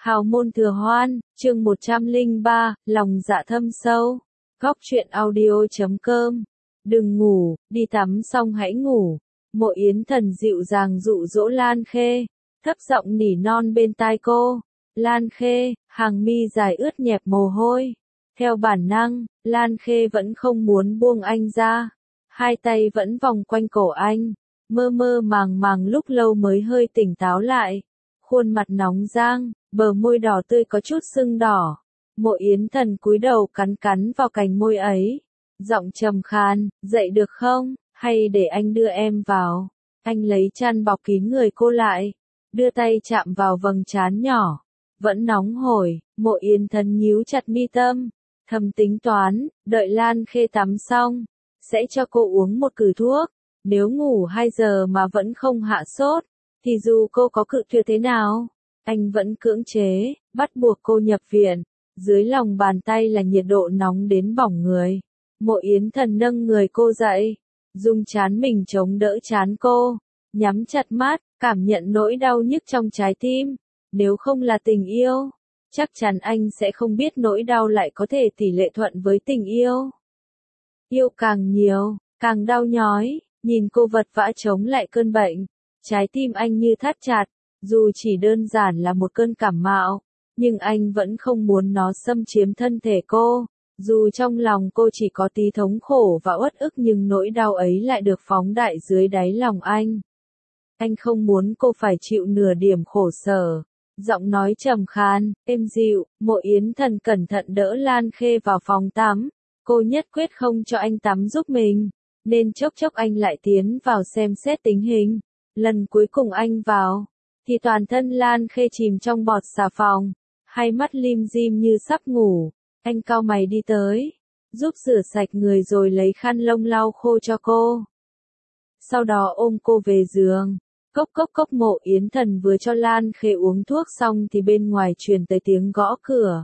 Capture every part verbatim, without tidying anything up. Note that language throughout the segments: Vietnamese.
Hào môn thừa hoan, chương một trăm lẻ ba, lòng dạ thâm sâu. Góc truyện audio.com. Đừng ngủ, đi tắm xong hãy ngủ. Mộ Yến Thần dịu dàng dụ dỗ Lan Khê, thấp giọng nỉ non bên tai cô. Lan Khê, hàng mi dài ướt nhẹp mồ hôi. Theo bản năng, Lan Khê vẫn không muốn buông anh ra. Hai tay vẫn vòng quanh cổ anh, mơ mơ màng màng lúc lâu mới hơi tỉnh táo lại. Khuôn mặt nóng rang, bờ môi đỏ tươi có chút sưng đỏ. Mộ Yến Thần cúi đầu cắn cắn vào cành môi ấy. Giọng trầm khàn, dậy được không, hay để anh đưa em vào. Anh lấy chăn bọc kín người cô lại, đưa tay chạm vào vầng trán nhỏ. Vẫn nóng hổi, Mộ Yến Thần nhíu chặt mi tâm. Thầm tính toán, đợi Lan Khê tắm xong, sẽ cho cô uống một cử thuốc. Nếu ngủ hai giờ mà vẫn không hạ sốt, thì dù cô có cự tuyệt thế nào, anh vẫn cưỡng chế, bắt buộc cô nhập viện. Dưới lòng bàn tay là nhiệt độ nóng đến bỏng người. Mộ Yến Thần nâng người cô dậy, dùng trán mình chống đỡ trán cô, nhắm chặt mắt, cảm nhận nỗi đau nhức trong trái tim. Nếu không là tình yêu, chắc chắn anh sẽ không biết nỗi đau lại có thể tỷ lệ thuận với tình yêu. Yêu càng nhiều, càng đau nhói, nhìn cô vật vã chống lại cơn bệnh. Trái tim anh như thắt chặt, dù chỉ đơn giản là một cơn cảm mạo, nhưng anh vẫn không muốn nó xâm chiếm thân thể cô. Dù trong lòng cô chỉ có tí thống khổ và uất ức nhưng nỗi đau ấy lại được phóng đại dưới đáy lòng anh. Anh không muốn cô phải chịu nửa điểm khổ sở. Giọng nói trầm khan, êm dịu, Mộ Yến Thần cẩn thận đỡ Lan Khê vào phòng tắm. Cô nhất quyết không cho anh tắm giúp mình, nên chốc chốc anh lại tiến vào xem xét tình hình. Lần cuối cùng anh vào, thì toàn thân Lan Khê chìm trong bọt xà phòng, hai mắt lim dim như sắp ngủ. Anh cau mày đi tới, giúp rửa sạch người rồi lấy khăn lông lau khô cho cô. Sau đó ôm cô về giường. Cốc cốc cốc. Mộ Yến Thần vừa cho Lan Khê uống thuốc xong thì bên ngoài truyền tới tiếng gõ cửa.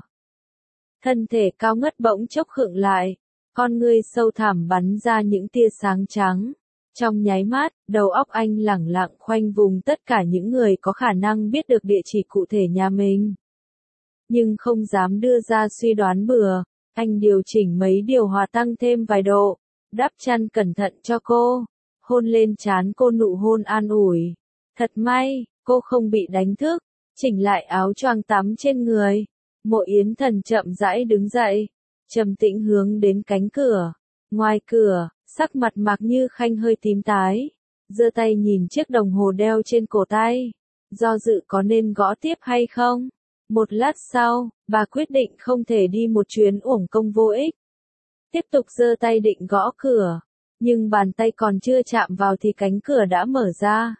Thân thể cao ngất bỗng chốc khựng lại, con ngươi sâu thẳm bắn ra những tia sáng trắng. Trong nháy mắt, đầu óc anh lẳng lặng khoanh vùng tất cả những người có khả năng biết được địa chỉ cụ thể nhà mình. Nhưng không dám đưa ra suy đoán bừa, anh điều chỉnh mấy điều hòa tăng thêm vài độ, đắp chăn cẩn thận cho cô, hôn lên trán cô nụ hôn an ủi. Thật may, cô không bị đánh thức, chỉnh lại áo choàng tắm trên người. Mộ Yến Thần chậm rãi đứng dậy, trầm tĩnh hướng đến cánh cửa. Ngoài cửa, sắc mặt Mạc Như Khanh hơi tím tái, giơ tay nhìn chiếc đồng hồ đeo trên cổ tay, do dự có nên gõ tiếp hay không. Một lát sau, bà quyết định không thể đi một chuyến uổng công vô ích. Tiếp tục giơ tay định gõ cửa, nhưng bàn tay còn chưa chạm vào thì cánh cửa đã mở ra.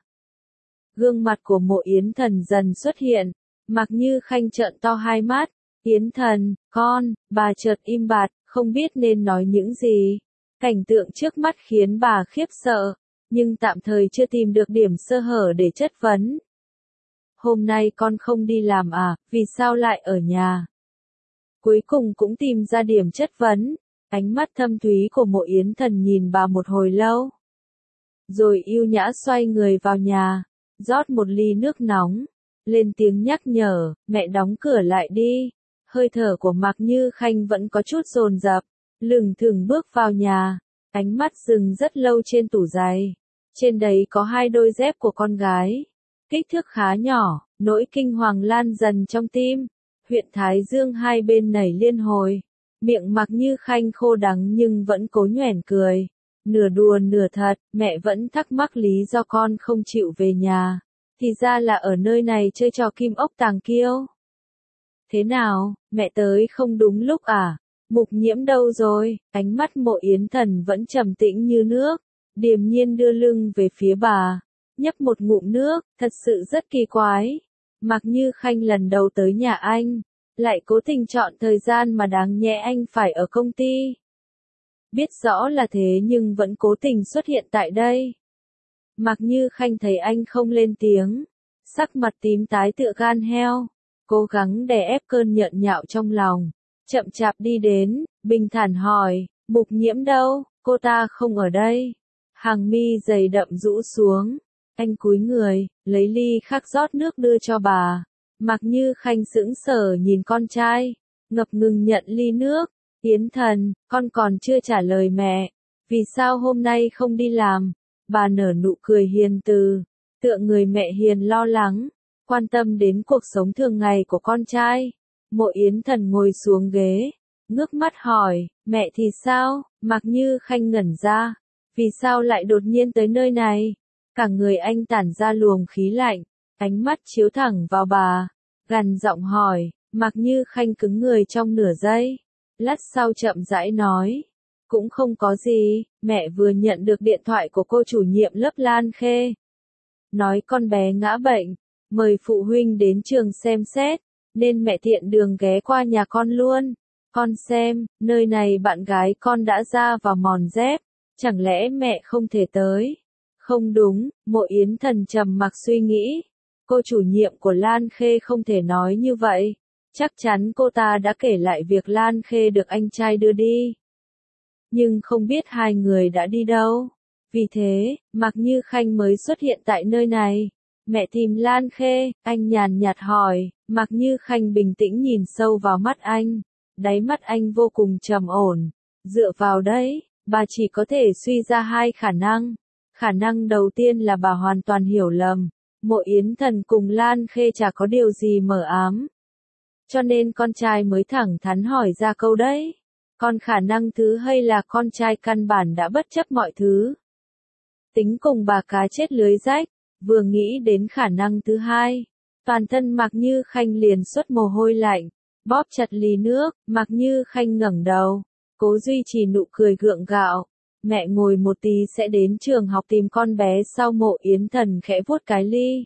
Gương mặt của Mộ Yến Thần dần xuất hiện, Mạc Như Khanh trợn to hai mắt. Yến Thần, con, bà chợt im bặt, không biết nên nói những gì. Cảnh tượng trước mắt khiến bà khiếp sợ, nhưng tạm thời chưa tìm được điểm sơ hở để chất vấn. Hôm nay con không đi làm à, vì sao lại ở nhà? Cuối cùng cũng tìm ra điểm chất vấn. Ánh mắt thâm thúy của Mộ Yến Thần nhìn bà một hồi lâu, rồi yêu nhã xoay người vào nhà, rót một ly nước nóng, lên tiếng nhắc nhở, mẹ đóng cửa lại đi. Hơi thở của Mạc Như Khanh vẫn có chút dồn dập, lững thững bước vào nhà, ánh mắt dừng rất lâu trên tủ giày. Trên đấy có hai đôi dép của con gái, kích thước khá nhỏ. Nỗi kinh hoàng lan dần trong tim, huyệt thái dương hai bên nảy liên hồi. Miệng Mạc Như Khanh khô đắng nhưng vẫn cố nhoẻn cười, nửa đùa nửa thật. Mẹ vẫn thắc mắc lý do con không chịu về nhà, thì ra là ở nơi này chơi trò kim ốc tàng kiêu. Thế nào, mẹ tới không đúng lúc à? Mục Nhiễm đâu rồi? Ánh mắt Mộ Yến Thần vẫn trầm tĩnh như nước, điềm nhiên đưa lưng về phía bà, nhấp một ngụm nước. Thật sự rất kỳ quái, Mạc Như Khanh lần đầu tới nhà anh, lại cố tình chọn thời gian mà đáng nhẽ anh phải ở công ty. Biết rõ là thế nhưng vẫn cố tình xuất hiện tại đây. Mạc Như Khanh thấy anh không lên tiếng, sắc mặt tím tái tựa gan heo, cố gắng đè ép cơn nhợn nhạo trong lòng, chậm chạp đi đến, bình thản hỏi, Mục Nhiễm đâu? Cô ta không ở đây. Hàng mi dày đậm rũ xuống, anh cúi người, lấy ly khác rót nước đưa cho bà. Mạc Như Khanh sững sờ nhìn con trai, ngập ngừng nhận ly nước. Yến Thần, con còn chưa trả lời mẹ. Vì sao hôm nay không đi làm? Bà nở nụ cười hiền từ, tựa người mẹ hiền lo lắng, quan tâm đến cuộc sống thường ngày của con trai. Mộ Yến Thần ngồi xuống ghế, ngước mắt hỏi, mẹ thì sao? Mạc Như Khanh ngẩn ra, vì sao lại đột nhiên tới nơi này? Cả người anh tản ra luồng khí lạnh, ánh mắt chiếu thẳng vào bà, gằn giọng hỏi. Mạc Như Khanh cứng người trong nửa giây, lát sau chậm rãi nói, cũng không có gì, mẹ vừa nhận được điện thoại của cô chủ nhiệm lớp Lan Khê. Nói con bé ngã bệnh, mời phụ huynh đến trường xem xét, nên mẹ tiện đường ghé qua nhà con luôn. Con xem, nơi này bạn gái con đã ra vào mòn dép, chẳng lẽ mẹ không thể tới? Không đúng, Mộ Yến Thần trầm mặc suy nghĩ. Cô chủ nhiệm của Lan Khê không thể nói như vậy. Chắc chắn cô ta đã kể lại việc Lan Khê được anh trai đưa đi. Nhưng không biết hai người đã đi đâu. Vì thế, Mạc Như Khanh mới xuất hiện tại nơi này. Mẹ tìm Lan Khê, anh nhàn nhạt hỏi. Mạc Như Khanh bình tĩnh nhìn sâu vào mắt anh. Đáy mắt anh vô cùng trầm ổn. Dựa vào đấy, bà chỉ có thể suy ra hai khả năng. Khả năng đầu tiên là bà hoàn toàn hiểu lầm. Mộ Yến Thần cùng Lan Khê chả có điều gì mờ ám. Cho nên con trai mới thẳng thắn hỏi ra câu đấy. Còn khả năng thứ hai là con trai căn bản đã bất chấp mọi thứ. Tính cùng bà cá chết lưới rách, vừa nghĩ đến khả năng thứ hai. Toàn thân Mạc Như Khanh liền xuất mồ hôi lạnh, bóp chặt ly nước. Mạc Như Khanh ngẩng đầu, cố duy trì nụ cười gượng gạo. Mẹ ngồi một tí sẽ đến trường học tìm con bé sau. Mộ Yến Thần khẽ vuốt cái ly,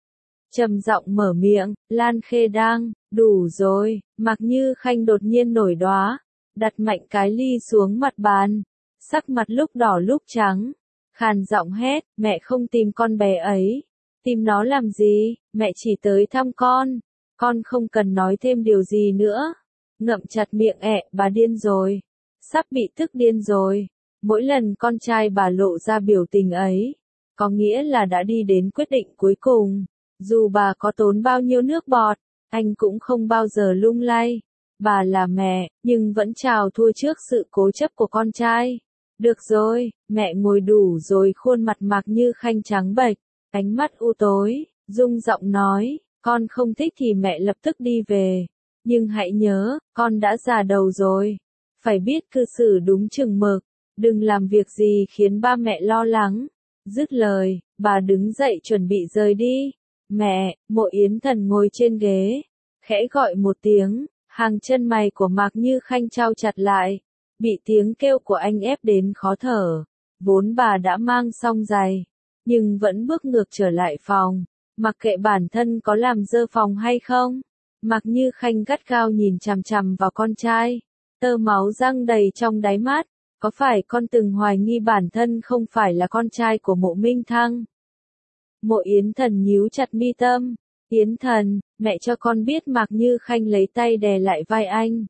trầm giọng mở miệng, Lan Khê đang, đủ rồi. Mạc Như Khanh đột nhiên nổi đoá, đặt mạnh cái ly xuống mặt bàn, sắc mặt lúc đỏ lúc trắng, khàn giọng hét, mẹ không tìm con bé ấy. Tìm nó làm gì, mẹ chỉ tới thăm con, con không cần nói thêm điều gì nữa. Ngậm chặt miệng ẹ, bà điên rồi, sắp bị tức điên rồi. Mỗi lần con trai bà lộ ra biểu tình ấy, có nghĩa là đã đi đến quyết định cuối cùng. Dù bà có tốn bao nhiêu nước bọt, anh cũng không bao giờ lung lay. Bà là mẹ, nhưng vẫn chào thua trước sự cố chấp của con trai. Được rồi, mẹ ngồi đủ rồi. Khuôn mặt Mạc Như Khanh trắng bệch, ánh mắt u tối, rung giọng nói, con không thích thì mẹ lập tức đi về. Nhưng hãy nhớ, con đã già đầu rồi, phải biết cư xử đúng chừng mực, đừng làm việc gì khiến ba mẹ lo lắng. Dứt lời, bà đứng dậy chuẩn bị rời đi. Mẹ, Mộ Yến Thần ngồi trên ghế, khẽ gọi một tiếng, hàng chân mày của Mạc Như Khanh chau chặt lại, bị tiếng kêu của anh ép đến khó thở. Vốn bà đã mang xong giày, nhưng vẫn bước ngược trở lại phòng, mặc kệ bản thân có làm dơ phòng hay không. Mạc Như Khanh gắt gao nhìn chằm chằm vào con trai, tơ máu răng đầy trong đáy mắt. Có phải con từng hoài nghi bản thân không phải là con trai của Mộ Minh Thăng? Mộ Yến Thần nhíu chặt mi tâm. Yến Thần, mẹ cho con biết. Mạc Như Khanh lấy tay đè lại vai anh,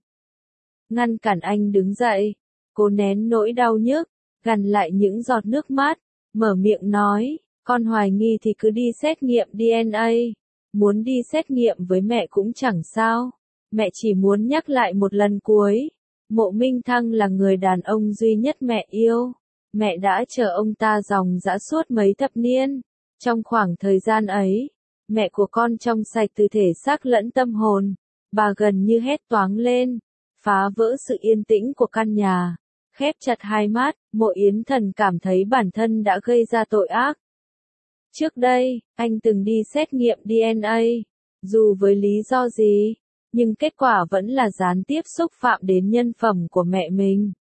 ngăn cản anh đứng dậy. Cô nén nỗi đau nhức, gằn lại những giọt nước mắt, mở miệng nói, con hoài nghi thì cứ đi xét nghiệm đê en a. Muốn đi xét nghiệm với mẹ cũng chẳng sao. Mẹ chỉ muốn nhắc lại một lần cuối. Mộ Minh Thăng là người đàn ông duy nhất mẹ yêu. Mẹ đã chờ ông ta dòng dã suốt mấy thập niên. Trong khoảng thời gian ấy, mẹ của con trong sạch từ thể xác lẫn tâm hồn. Bà gần như hét toáng lên, phá vỡ sự yên tĩnh của căn nhà. Khép chặt hai mắt, Mộ Yến Thần cảm thấy bản thân đã gây ra tội ác. Trước đây, anh từng đi xét nghiệm đê en a, dù với lý do gì, nhưng kết quả vẫn là gián tiếp xúc phạm đến nhân phẩm của mẹ mình.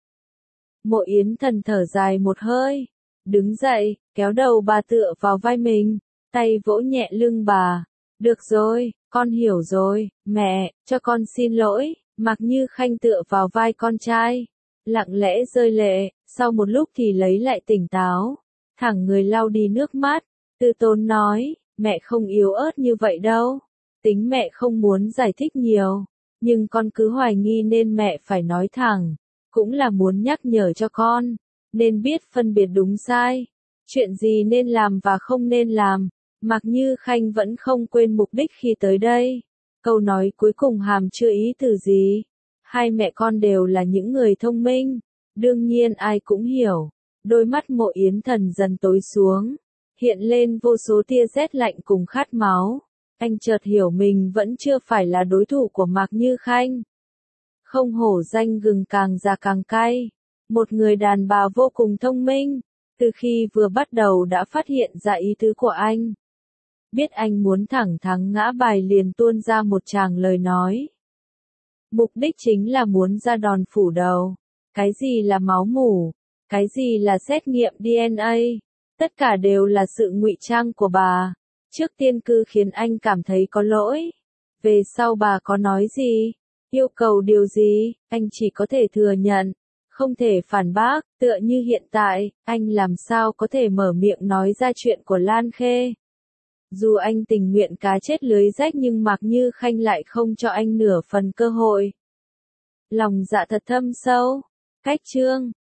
Mộ Yến Thần thở dài một hơi, đứng dậy, kéo đầu bà tựa vào vai mình, tay vỗ nhẹ lưng bà. Được rồi, con hiểu rồi, mẹ, cho con xin lỗi. Mạc Như Khanh tựa vào vai con trai, lặng lẽ rơi lệ, sau một lúc thì lấy lại tỉnh táo, thẳng người lau đi nước mắt, từ tốn nói, mẹ không yếu ớt như vậy đâu. Tính mẹ không muốn giải thích nhiều, nhưng con cứ hoài nghi nên mẹ phải nói thẳng, cũng là muốn nhắc nhở cho con, nên biết phân biệt đúng sai, chuyện gì nên làm và không nên làm. Mạc Như Khanh vẫn không quên mục đích khi tới đây. Câu nói cuối cùng hàm chứa ý từ gì? Hai mẹ con đều là những người thông minh. Đương nhiên ai cũng hiểu. Đôi mắt Mộ Yến Thần dần tối xuống. Hiện lên vô số tia rét lạnh cùng khát máu. Anh chợt hiểu mình vẫn chưa phải là đối thủ của Mạc Như Khanh. Không hổ danh gừng càng già càng cay. Một người đàn bà vô cùng thông minh. Từ khi vừa bắt đầu đã phát hiện ra ý tứ của anh. Biết anh muốn thẳng thắn ngã bài liền tuôn ra một tràng lời nói. Mục đích chính là muốn ra đòn phủ đầu. Cái gì là máu mủ? Cái gì là xét nghiệm đê en a? Tất cả đều là sự ngụy trang của bà. Trước tiên cứ khiến anh cảm thấy có lỗi. Về sau bà có nói gì? Yêu cầu điều gì? Anh chỉ có thể thừa nhận. Không thể phản bác, tựa như hiện tại, anh làm sao có thể mở miệng nói ra chuyện của Lan Khê. Dù anh tình nguyện cá chết lưới rách nhưng Mạc Như Khanh lại không cho anh nửa phần cơ hội. Lòng dạ thật thâm sâu. Cách chương